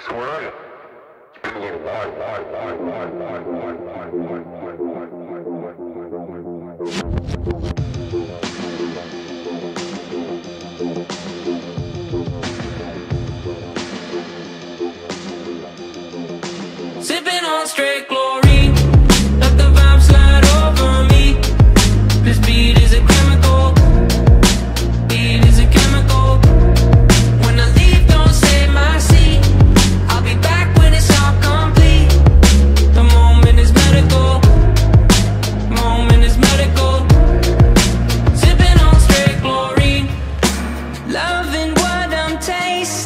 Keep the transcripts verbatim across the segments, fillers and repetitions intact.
Sipping on straight chlorine, let the vibe slide over me. This beat is a chemical, beat is a chemical. When I leave, don't save my seat. I'll be back when it's all complete. The moment is medical, moment is medical. Sipping on straight chlorine, loving what I'm tasting.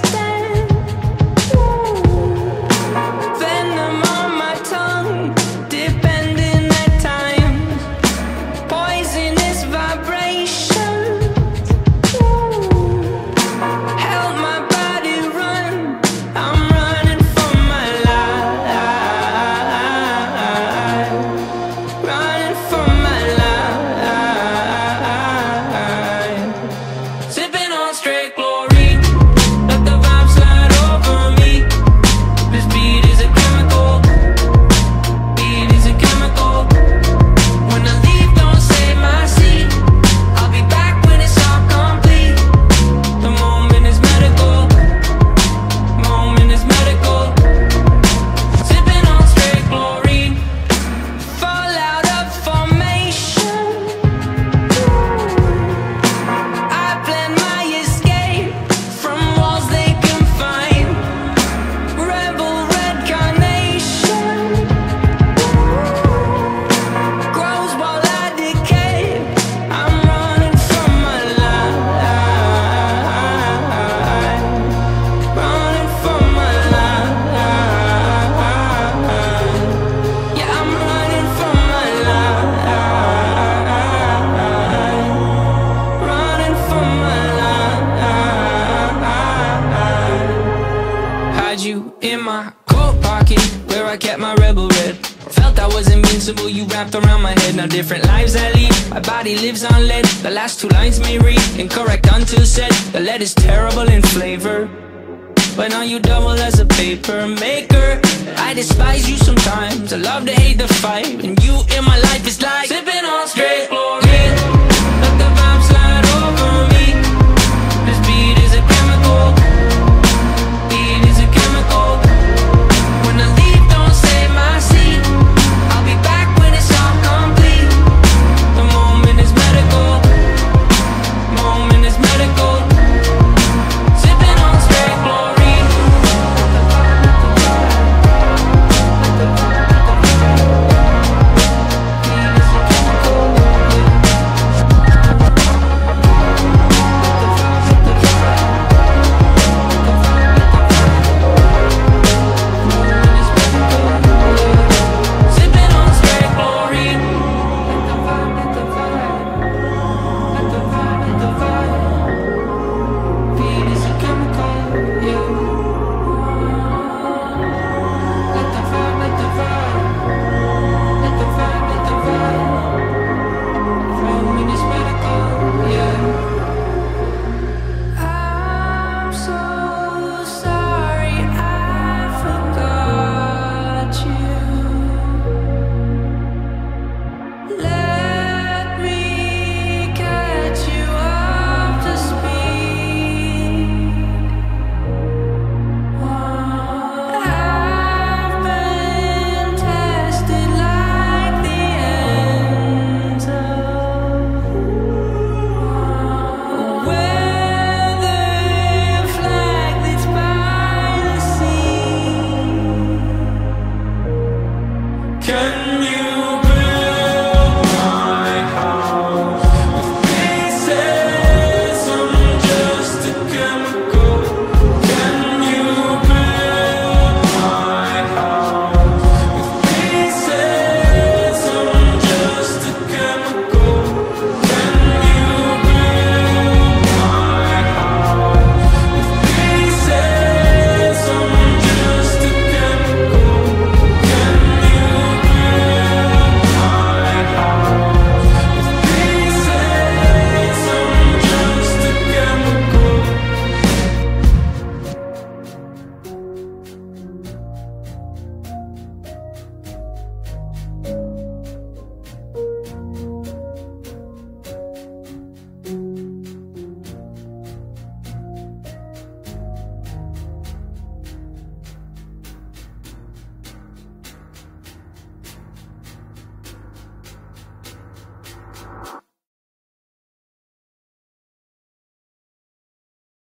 In my coat pocket, where I kept my rebel red. Felt I was invincible, you wrapped around my head. Now different lives I lead, my body lives on lead. The last two lines may read incorrect until said. The lead is terrible in flavor, but now you double as a paper maker. I despise you sometimes, I love to hate the fight, and you in my life is like sipping on straight chlorine.